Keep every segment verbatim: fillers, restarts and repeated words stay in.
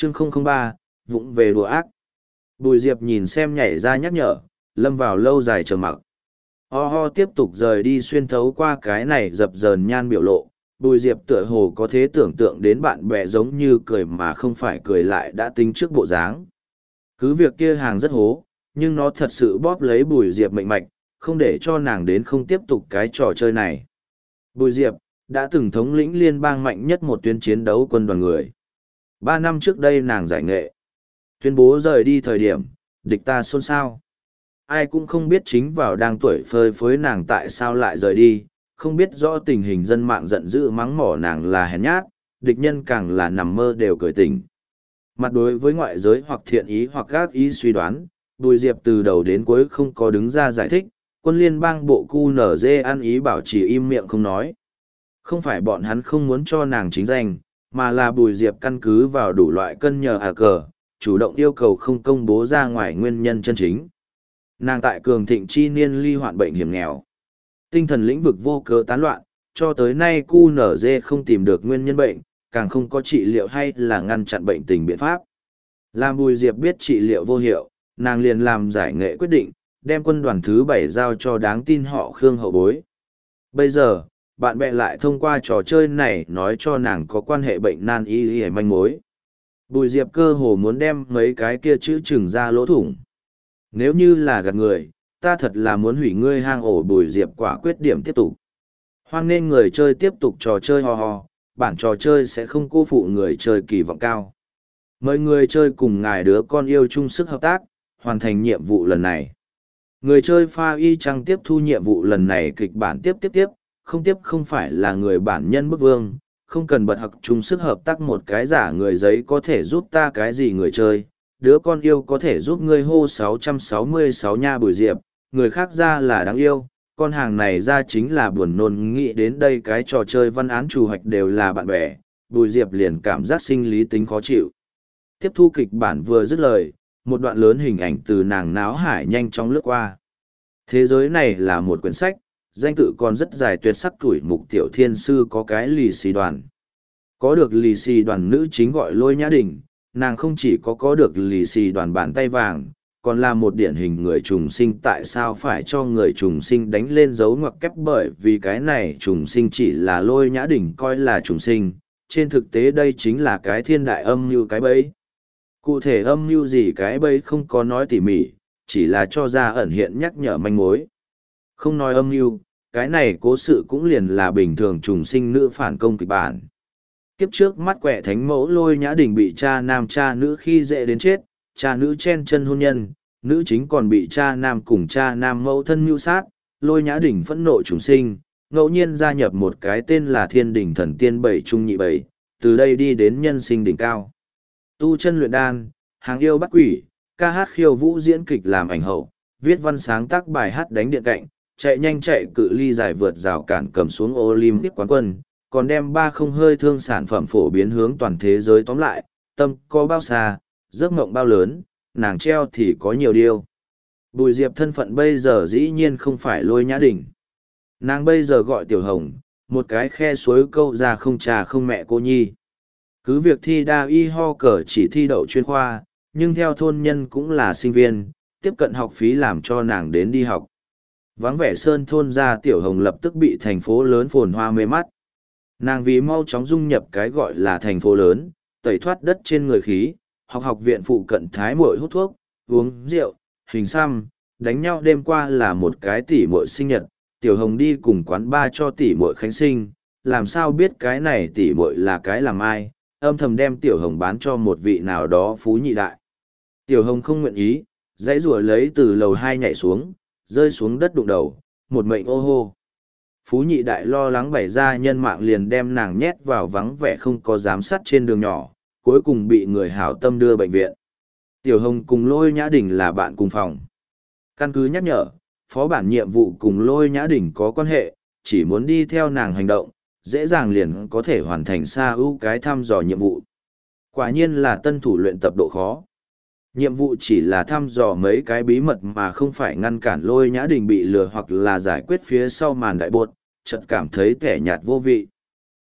chương không không ba, vụng về đùa ác. Bùi Diệp nhìn xem nhảy ra nhắc nhở, lâm vào lâu dài chờ mặc. Ho ho tiếp tục rời đi xuyên thấu qua cái này dập dờn nhan biểu lộ. Bùi Diệp tựa hồ có thế tưởng tượng đến bạn bè giống như cười mà không phải cười lại đã tính trước bộ dáng. Cứ việc kia hàng rất hố, nhưng nó thật sự bóp lấy Bùi Diệp mệnh mạch, không để cho nàng đến không tiếp tục cái trò chơi này. Bùi Diệp, đã từng thống lĩnh liên bang mạnh nhất một tuyến chiến đấu quân đoàn người. Ba năm trước đây nàng giải nghệ. Tuyên bố rời đi thời điểm, địch ta xôn xao. Ai cũng không biết chính vào đang tuổi phơi phới nàng tại sao lại rời đi, không biết rõ tình hình dân mạng giận dữ mắng mỏ nàng là hèn nhát, địch nhân càng là nằm mơ đều cười tỉnh. Mặt đối với ngoại giới hoặc thiện ý hoặc gác ý suy đoán, Bùi Diệp từ đầu đến cuối không có đứng ra giải thích, quân liên bang bộ cu nở dê ăn ý bảo trì im miệng không nói. Không phải bọn hắn không muốn cho nàng chính danh, mà là Bùi Diệp căn cứ vào đủ loại cân nhờ à cờ, chủ động yêu cầu không công bố ra ngoài nguyên nhân chân chính. Nàng tại cường thịnh chi niên ly hoạn bệnh hiểm nghèo. Tinh thần lĩnh vực vô cớ tán loạn, cho tới nay cu nở dê không tìm được nguyên nhân bệnh, càng không có trị liệu hay là ngăn chặn bệnh tình biện pháp. Làm Bùi Diệp biết trị liệu vô hiệu, nàng liền làm giải nghệ quyết định, đem quân đoàn thứ bảy giao cho đáng tin họ Khương hậu bối. Bây giờ, bạn bè lại thông qua trò chơi này nói cho nàng có quan hệ bệnh nan y y manh mối. Bùi Diệp cơ hồ muốn đem mấy cái kia chữ chừng ra lỗ thủng. Nếu như là gạt người, ta thật là muốn hủy ngươi hang ổ. Bùi Diệp quả quyết điểm tiếp tục. Hoan nên người chơi tiếp tục trò chơi ho ho, bản trò chơi sẽ không cô phụ người chơi kỳ vọng cao. Mời người chơi cùng ngài đứa con yêu chung sức hợp tác, hoàn thành nhiệm vụ lần này. Người chơi pha y chăng tiếp thu nhiệm vụ lần này kịch bản tiếp tiếp tiếp, không tiếp không phải là người bản nhân bức vương, không cần bật học chung sức hợp tác một cái giả người giấy có thể giúp ta cái gì người chơi, đứa con yêu có thể giúp ngươi hô sáu trăm sáu mươi sáu nha. Bùi Diệp, người khác ra là đáng yêu, con hàng này ra chính là buồn nôn. Nghĩ đến đây cái trò chơi văn án chủ hoạch đều là bạn bè, Bùi Diệp liền cảm giác sinh lý tính khó chịu. Tiếp thu kịch bản vừa dứt lời, một đoạn lớn hình ảnh từ nàng náo hải nhanh chóng lướt qua. Thế giới này là một quyển sách, danh tự còn rất dài tuyệt sắc tuổi mục tiểu thiên sư có cái lì xì đoàn. Có được lì xì đoàn nữ chính gọi Lôi Nhã Đình, nàng không chỉ có có được lì xì đoàn bàn tay vàng, còn là một điển hình người trùng sinh. Tại sao phải cho người trùng sinh đánh lên dấu ngoặc kép? Bởi vì cái này trùng sinh chỉ là Lôi Nhã Đình coi là trùng sinh, trên thực tế đây chính là cái thiên đại âm mưu cái bẫy. Cụ thể âm mưu gì cái bẫy không có nói tỉ mỉ, chỉ là cho ra ẩn hiện nhắc nhở manh mối. Không nói âm mưu, cái này cố sự cũng liền là bình thường trùng sinh nữ phản công kịch bản. Kiếp trước mắt quẻ thánh mẫu Lôi Nhã Đình bị cha nam cha nữ khi dễ đến chết, cha nữ chen chân hôn nhân, nữ chính còn bị cha nam cùng cha nam mẫu thân mưu sát. Lôi Nhã Đình phẫn nộ trùng sinh, ngẫu nhiên gia nhập một cái tên là Thiên Đình Thần Tiên Bảy Trung Nhị Bảy, từ đây đi đến nhân sinh đỉnh cao. Tu chân luyện đan, hàng yêu bắt quỷ, ca hát khiêu vũ diễn kịch làm ảnh hậu, viết văn sáng tác bài hát đánh điện cạnh, chạy nhanh chạy cự ly dài vượt rào cản cầm xuống Olympic quán quân, còn đem ba không hơi thương sản phẩm phổ biến hướng toàn thế giới. Tóm lại, tâm có bao xa, giấc mộng bao lớn, nàng treo thì có nhiều điều. Bùi Diệp thân phận bây giờ dĩ nhiên không phải Lôi Nhã Đình. Nàng bây giờ gọi Tiểu Hồng, một cái khe suối câu ra không cha không mẹ cô nhi. Cứ việc thi đa y ho cờ chỉ thi đậu chuyên khoa, nhưng theo thôn nhân cũng là sinh viên, tiếp cận học phí làm cho nàng đến đi học. Vắng vẻ sơn thôn ra, Tiểu Hồng lập tức bị thành phố lớn phồn hoa mê mắt. Nàng vì mau chóng dung nhập cái gọi là thành phố lớn, tẩy thoát đất trên người khí, học học viện phụ cận thái muội hút thuốc, uống rượu, hình xăm, đánh nhau. Đêm qua là một cái tỷ muội sinh nhật, Tiểu Hồng đi cùng quán ba cho tỷ muội khánh sinh, làm sao biết cái này tỷ muội là cái làm ai, âm thầm đem Tiểu Hồng bán cho một vị nào đó phú nhị đại. Tiểu Hồng không nguyện ý, dãy rủa lấy từ lầu hai nhảy xuống, rơi xuống đất đụng đầu, một mệnh ô hô. Phú nhị đại lo lắng bày ra nhân mạng liền đem nàng nhét vào vắng vẻ không có giám sát trên đường nhỏ, cuối cùng bị người hảo tâm đưa bệnh viện. Tiểu Hồng cùng Lôi Nhã Đình là bạn cùng phòng. Căn cứ nhắc nhở, phó bản nhiệm vụ cùng Lôi Nhã Đình có quan hệ, chỉ muốn đi theo nàng hành động, dễ dàng liền có thể hoàn thành xa ưu cái thăm dò nhiệm vụ. Quả nhiên là tân thủ luyện tập độ khó. Nhiệm vụ chỉ là thăm dò mấy cái bí mật mà không phải ngăn cản Lôi Nhã Đình bị lừa hoặc là giải quyết phía sau màn đại bột, chợt cảm thấy kẻ nhạt vô vị.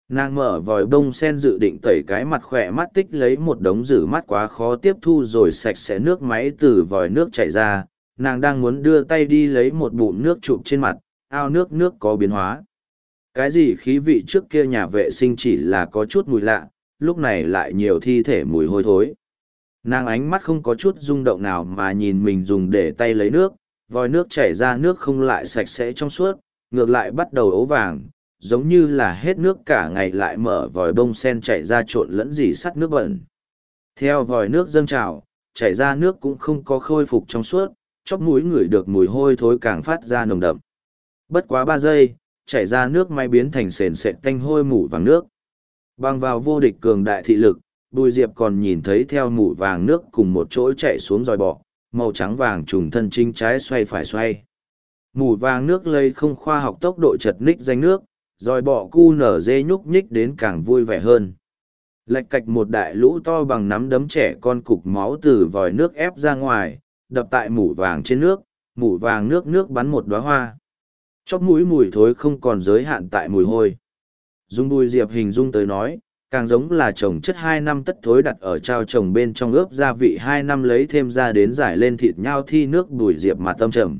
Nàng mở vòi bông sen dự định tẩy cái mặt khỏe mắt tích lấy một đống rử mắt quá khó tiếp thu rồi sạch sẽ nước máy từ vòi nước chảy ra. Nàng đang muốn đưa tay đi lấy một bụng nước chụp trên mặt, ao nước nước có biến hóa. Cái gì khí vị trước kia nhà vệ sinh chỉ là có chút mùi lạ, lúc này lại nhiều thi thể mùi hôi thối. Nàng ánh mắt không có chút rung động nào mà nhìn mình dùng để tay lấy nước, vòi nước chảy ra nước không lại sạch sẽ trong suốt, ngược lại bắt đầu ấu vàng, giống như là hết nước cả ngày lại mở vòi bông sen chảy ra trộn lẫn dì sắt nước bẩn. Theo vòi nước dâng trào, chảy ra nước cũng không có khôi phục trong suốt, chóp mũi ngửi được mùi hôi thối càng phát ra nồng đậm. Bất quá ba giây, chảy ra nước may biến thành sền sệt tanh hôi mủ vàng nước. Bằng vào vô địch cường đại thị lực, Bùi Diệp còn nhìn thấy theo mủ vàng nước cùng một chỗ chạy xuống dòi bọ, màu trắng vàng trùng thân chính trái xoay phải xoay. Mủ vàng nước lây không khoa học tốc độ chật ních danh nước, dòi bọ cu nở dê nhúc nhích đến càng vui vẻ hơn. Lạch cạch một đại lũ to bằng nắm đấm trẻ con cục máu từ vòi nước ép ra ngoài, đập tại mủ vàng trên nước, mủ vàng nước nước bắn một đóa hoa. Chóp mũi mùi thối không còn giới hạn tại mùi hôi. Dung Bùi Diệp hình dung tới nói, càng giống là trồng chất hai năm tất thối đặt ở trao trồng bên trong ướp gia vị hai năm lấy thêm ra đến giải lên thịt nhau thi nước Bùi Diệp mà tâm trầm.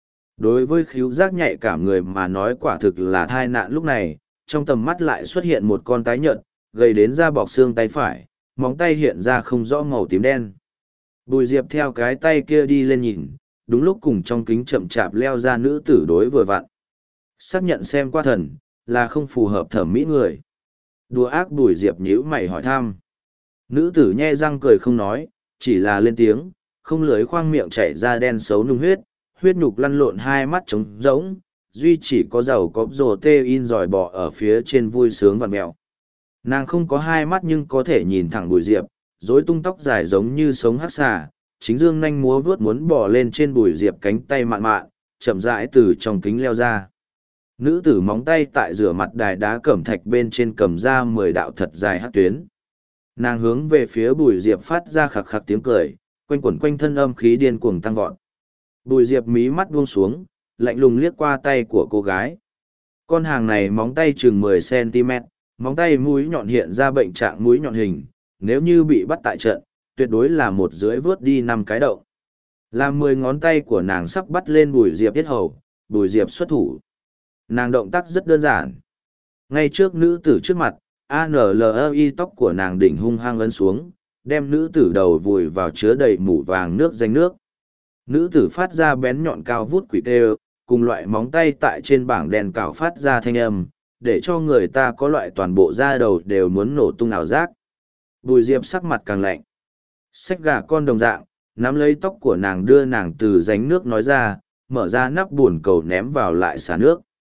Đối với khíu giác nhạy cảm người mà nói quả thực là thai nạn lúc này, trong tầm mắt lại xuất hiện một con tái nhợt, gầy đến da bọc xương tay phải, móng tay hiện ra không rõ màu tím đen. Bùi Diệp theo cái tay kia đi lên nhìn, đúng lúc cùng trong kính chậm chạp leo ra nữ tử đối vừa vặn. Xác nhận xem qua thần, là không phù hợp thẩm mỹ người. Đùa ác Bùi Diệp nhíu mày hỏi thăm. Nữ tử nhe răng cười không nói, chỉ là lên tiếng, không lưới khoang miệng chảy ra đen xấu nung huyết, huyết nhục lăn lộn hai mắt trống rỗng, duy chỉ có dầu có rồ tê in dòi bọ ở phía trên vui sướng vằn mèo. Nàng không có hai mắt nhưng có thể nhìn thẳng Bùi Diệp, rối tung tóc dài giống như sống hắc xà, chính dương nanh múa vướt muốn bỏ lên trên Bùi Diệp cánh tay mạn mạn, chậm rãi từ trong kính leo ra. Nữ tử móng tay tại rửa mặt đài đá cẩm thạch bên trên cầm ra mười đạo thật dài hắc tuyến. Nàng hướng về phía Bùi Diệp phát ra khạc khạc tiếng cười, quanh quẩn quanh thân âm khí điên cuồng tăng vọt. Bùi Diệp mí mắt buông xuống, lạnh lùng liếc qua tay của cô gái. Con hàng này móng tay chừng mười xăng-ti-mét, móng tay mũi nhọn hiện ra bệnh trạng mũi nhọn hình, nếu như bị bắt tại trận, tuyệt đối là một rưỡi vớt đi năm cái đậu. Làm mười ngón tay của nàng sắp bắt lên Bùi Diệp tiết hầu, Bùi Diệp xuất thủ. Nàng động tác rất đơn giản. Ngay trước nữ tử trước mặt, a en lờ i tóc của nàng đỉnh hung hăng ấn xuống, đem nữ tử đầu vùi vào chứa đầy mủ vàng nước danh nước. Nữ tử phát ra bén nhọn cao vút quỷ tê, cùng loại móng tay tại trên bảng đèn cào phát ra thanh âm, để cho người ta có loại toàn bộ da đầu đều muốn nổ tung ảo giác. Bùi Diệp sắc mặt càng lạnh. Xách gà con đồng dạng, nắm lấy tóc của nàng đưa nàng từ ránh nước nói ra, mở ra nắp buồn cầu ném vào lại xả nước.